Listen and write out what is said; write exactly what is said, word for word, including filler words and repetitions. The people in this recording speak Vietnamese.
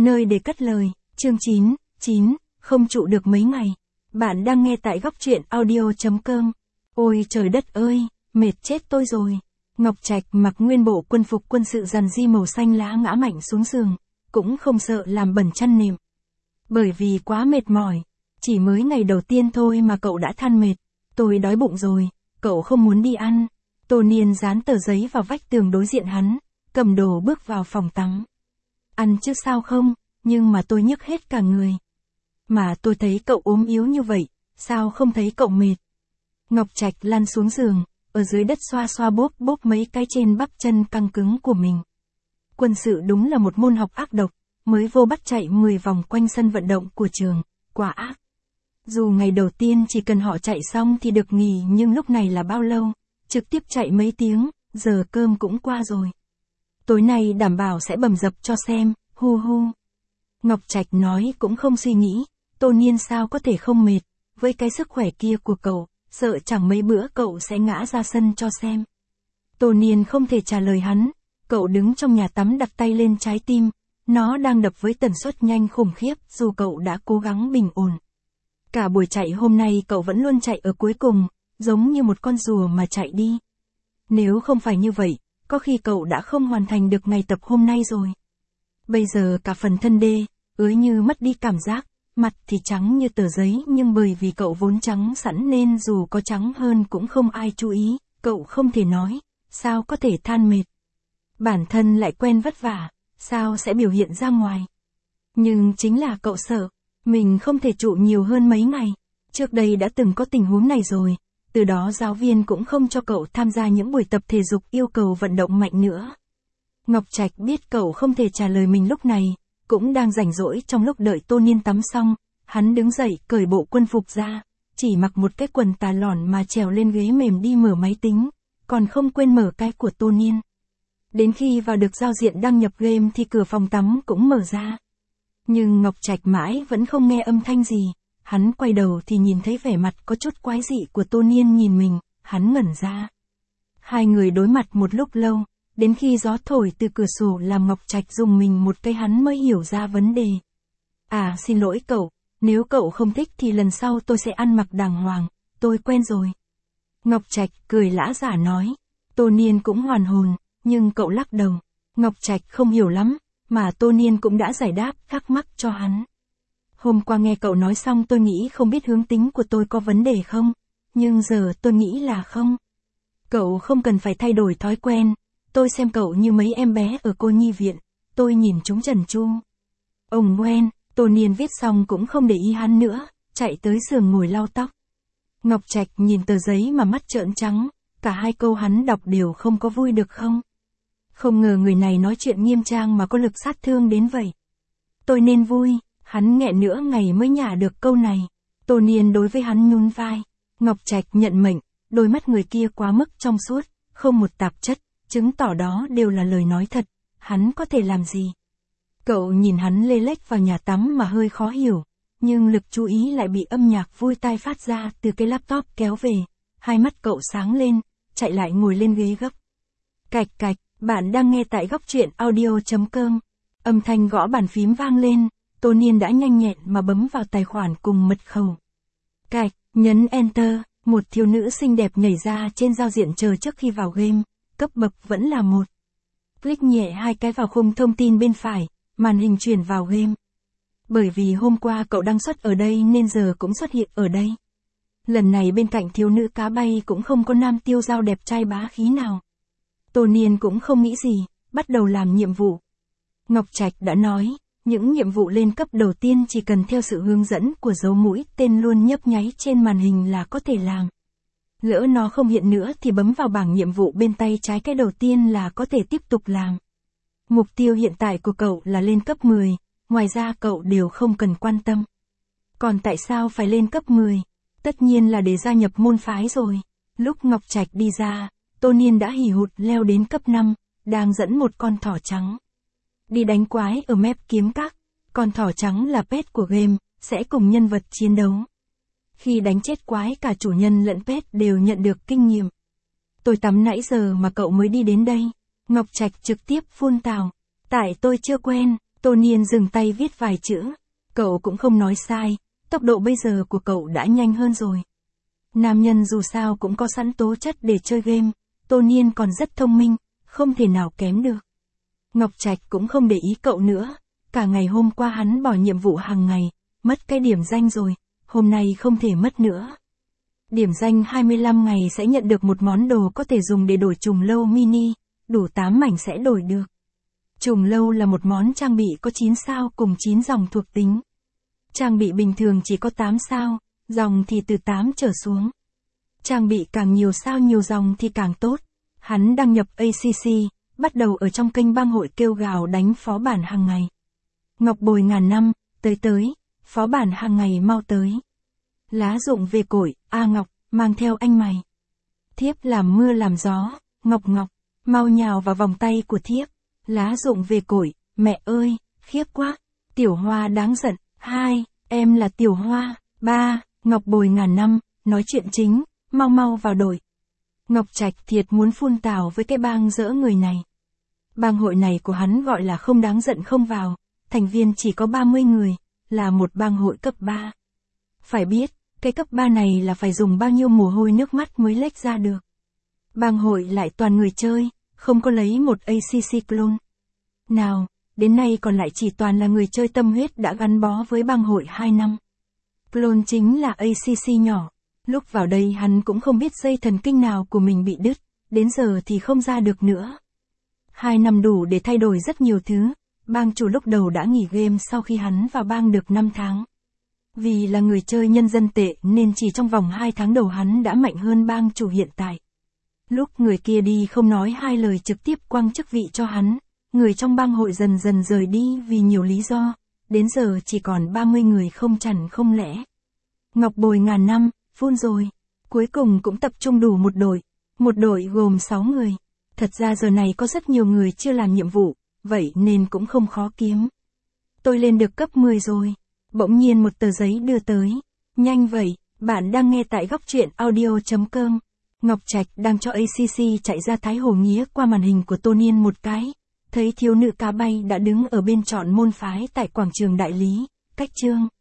Nơi để cất lời, chương chín, chín, không trụ được mấy ngày. Bạn đang nghe tại góc truyện audio.com. Ôi trời đất ơi, mệt chết tôi rồi. Ngọc Trạch mặc nguyên bộ quân phục quân sự rằn ri màu xanh lá ngã mạnh xuống giường, cũng không sợ làm bẩn chăn nệm. Bởi vì quá mệt mỏi, chỉ mới ngày đầu tiên thôi mà cậu đã than mệt. Tôi đói bụng rồi, cậu không muốn đi ăn. Tô Niên dán tờ giấy vào vách tường đối diện hắn, cầm đồ bước vào phòng tắm. Ăn chứ sao không, nhưng mà tôi nhức hết cả người. Mà tôi thấy cậu ốm yếu như vậy, sao không thấy cậu mệt? Ngọc Trạch lăn xuống giường, ở dưới đất xoa xoa bóp bóp mấy cái trên bắp chân căng cứng của mình. Quân sự đúng là một môn học ác độc, mới vô bắt chạy mười vòng quanh sân vận động của trường, quá ác. Dù ngày đầu tiên chỉ cần họ chạy xong thì được nghỉ, nhưng lúc này là bao lâu? Trực tiếp chạy mấy tiếng, giờ cơm cũng qua rồi. Tối nay đảm bảo sẽ bầm dập cho xem, hu hu. Ngọc Trạch nói cũng không suy nghĩ, Tô Niên sao có thể không mệt, với cái sức khỏe kia của cậu, sợ chẳng mấy bữa cậu sẽ ngã ra sân cho xem. Tô Niên không thể trả lời hắn, cậu đứng trong nhà tắm đặt tay lên trái tim, nó đang đập với tần suất nhanh khủng khiếp dù cậu đã cố gắng bình ổn. Cả buổi chạy hôm nay cậu vẫn luôn chạy ở cuối cùng, giống như một con rùa mà chạy đi. Nếu không phải như vậy, có khi cậu đã không hoàn thành được ngày tập hôm nay rồi. Bây giờ cả phần thân đê, ứa như mất đi cảm giác, mặt thì trắng như tờ giấy, nhưng bởi vì cậu vốn trắng sẵn nên dù có trắng hơn cũng không ai chú ý, cậu không thể nói, sao có thể than mệt. Bản thân lại quen vất vả, sao sẽ biểu hiện ra ngoài. Nhưng chính là cậu sợ, mình không thể trụ nhiều hơn mấy ngày. Trước đây đã từng có tình huống này rồi, từ đó giáo viên cũng không cho cậu tham gia những buổi tập thể dục yêu cầu vận động mạnh nữa. Ngọc Trạch biết cậu không thể trả lời mình lúc này, cũng đang rảnh rỗi trong lúc đợi Tô Niên tắm xong, hắn đứng dậy cởi bộ quân phục ra, chỉ mặc một cái quần tà lỏn mà trèo lên ghế mềm đi mở máy tính, còn không quên mở cái của Tô Niên. Đến khi vào được giao diện đăng nhập game thì cửa phòng tắm cũng mở ra. Nhưng Ngọc Trạch mãi vẫn không nghe âm thanh gì, hắn quay đầu thì nhìn thấy vẻ mặt có chút quái dị của Tô Niên nhìn mình, hắn ngẩn ra. Hai người đối mặt một lúc lâu, đến khi gió thổi từ cửa sổ làm Ngọc Trạch dùng mình một cái hắn mới hiểu ra vấn đề. À xin lỗi cậu, nếu cậu không thích thì lần sau tôi sẽ ăn mặc đàng hoàng, tôi quen rồi. Ngọc Trạch cười lã giả nói. Tô Niên cũng hoàn hồn, nhưng cậu lắc đầu. Ngọc Trạch không hiểu lắm, mà Tô Niên cũng đã giải đáp thắc mắc cho hắn. Hôm qua nghe cậu nói xong tôi nghĩ không biết hướng tính của tôi có vấn đề không, nhưng giờ tôi nghĩ là không. Cậu không cần phải thay đổi thói quen, tôi xem cậu như mấy em bé ở cô nhi viện, tôi nhìn chúng trần tru. Ông Ngoen, Tô Niên viết xong cũng không để ý hắn nữa, chạy tới giường ngồi lau tóc. Ngọc Trạch nhìn tờ giấy mà mắt trợn trắng, cả hai câu hắn đọc đều không có vui được không. Không ngờ người này nói chuyện nghiêm trang mà có lực sát thương đến vậy. Tôi nên vui, hắn nghẹn nửa ngày mới nhả được câu này. Tô Niên đối với hắn nhún vai. Ngọc Trạch nhận mệnh, đôi mắt người kia quá mức trong suốt, không một tạp chất, chứng tỏ đó đều là lời nói thật, hắn có thể làm gì. Cậu nhìn hắn lê lếch vào nhà tắm mà hơi khó hiểu, nhưng lực chú ý lại bị âm nhạc vui tai phát ra từ cái laptop kéo về. Hai mắt cậu sáng lên, chạy lại ngồi lên ghế gấp. Cạch cạch, bạn đang nghe tại góc truyện audio.com. Âm thanh gõ bàn phím vang lên, Tô Niên đã nhanh nhẹn mà bấm vào tài khoản cùng mật khẩu. Cạch, nhấn Enter, một thiếu nữ xinh đẹp nhảy ra trên giao diện chờ trước khi vào game, cấp bậc vẫn là một. Click nhẹ hai cái vào khung thông tin bên phải, màn hình chuyển vào game. Bởi vì hôm qua cậu đăng xuất ở đây nên giờ cũng xuất hiện ở đây. Lần này bên cạnh thiếu nữ cá bay cũng không có nam tiêu dao đẹp trai bá khí nào. Tô Niên cũng không nghĩ gì, bắt đầu làm nhiệm vụ. Ngọc Trạch đã nói, những nhiệm vụ lên cấp đầu tiên chỉ cần theo sự hướng dẫn của dấu mũi tên luôn nhấp nháy trên màn hình là có thể làm. Lỡ nó không hiện nữa thì bấm vào bảng nhiệm vụ bên tay trái cái đầu tiên là có thể tiếp tục làm. Mục tiêu hiện tại của cậu là lên cấp mười, ngoài ra cậu đều không cần quan tâm. Còn tại sao phải lên cấp mười? Tất nhiên là để gia nhập môn phái rồi. Lúc Ngọc Trạch đi ra, Tô Niên đã hì hụt leo đến cấp năm, đang dẫn một con thỏ trắng. Đi đánh quái ở map kiếm các, con thỏ trắng là pet của game, sẽ cùng nhân vật chiến đấu. Khi đánh chết quái cả chủ nhân lẫn pet đều nhận được kinh nghiệm. Tôi tắm nãy giờ mà cậu mới đi đến đây. Ngọc Trạch trực tiếp phun tào. Tại tôi chưa quen, Tô Niên dừng tay viết vài chữ. Cậu cũng không nói sai, tốc độ bây giờ của cậu đã nhanh hơn rồi. Nam nhân dù sao cũng có sẵn tố chất để chơi game, Tô Niên còn rất thông minh, không thể nào kém được. Ngọc Trạch cũng không để ý cậu nữa, cả ngày hôm qua hắn bỏ nhiệm vụ hàng ngày, mất cái điểm danh rồi, hôm nay không thể mất nữa. Điểm danh hai mươi lăm ngày sẽ nhận được một món đồ có thể dùng để đổi trùng lâu mini, đủ tám mảnh sẽ đổi được. Trùng lâu là một món trang bị có chín sao cùng chín dòng thuộc tính. Trang bị bình thường chỉ có tám sao, dòng thì từ tám trở xuống. Trang bị càng nhiều sao nhiều dòng thì càng tốt. Hắn đăng nhập a xê xê, bắt đầu ở trong kênh bang hội kêu gào đánh phó bản hàng ngày. Ngọc bồi ngàn năm, tới tới, phó bản hàng ngày mau tới. Lá rụng về cội, a Ngọc, mang theo anh mày. Thiếp làm mưa làm gió, Ngọc Ngọc, mau nhào vào vòng tay của thiếp. Lá rụng về cội, mẹ ơi, khiếp quá. Tiểu Hoa đáng giận, hai, em là Tiểu Hoa, ba, Ngọc bồi ngàn năm, nói chuyện chính, mau mau vào đổi. Ngọc Trạch thiệt muốn phun tào với cái bang dỡ người này. Bang hội này của hắn gọi là không đáng giận không vào, thành viên chỉ có ba mươi người, là một bang hội cấp ba. Phải biết, cái cấp ba này là phải dùng bao nhiêu mồ hôi nước mắt mới lếch ra được. Bang hội lại toàn người chơi, không có lấy một a xê xê clone. Nào, đến nay còn lại chỉ toàn là người chơi tâm huyết đã gắn bó với bang hội hai năm. Clone chính là a xê xê nhỏ. Lúc vào đây hắn cũng không biết dây thần kinh nào của mình bị đứt, đến giờ thì không ra được nữa. Hai năm đủ để thay đổi rất nhiều thứ, bang chủ lúc đầu đã nghỉ game sau khi hắn vào bang được năm tháng. Vì là người chơi nhân dân tệ nên chỉ trong vòng hai tháng đầu hắn đã mạnh hơn bang chủ hiện tại. Lúc người kia đi không nói hai lời trực tiếp quăng chức vị cho hắn, người trong bang hội dần dần rời đi vì nhiều lý do, đến giờ chỉ còn ba mươi người không chằn không lẽ. Ngọc bồi ngàn năm, phun rồi. Cuối cùng cũng tập trung đủ một đội. Một đội gồm sáu người. Thật ra giờ này có rất nhiều người chưa làm nhiệm vụ, vậy nên cũng không khó kiếm. Tôi lên được cấp mười rồi. Bỗng nhiên một tờ giấy đưa tới. Nhanh vậy, bạn đang nghe tại góc truyện audio chấm com. Ngọc Trạch đang cho a xê xê chạy ra Thái Hồ Nghĩa qua màn hình của Tô Niên một cái. Thấy thiếu nữ cá bay đã đứng ở bên trọn môn phái tại quảng trường đại lý, cách chương.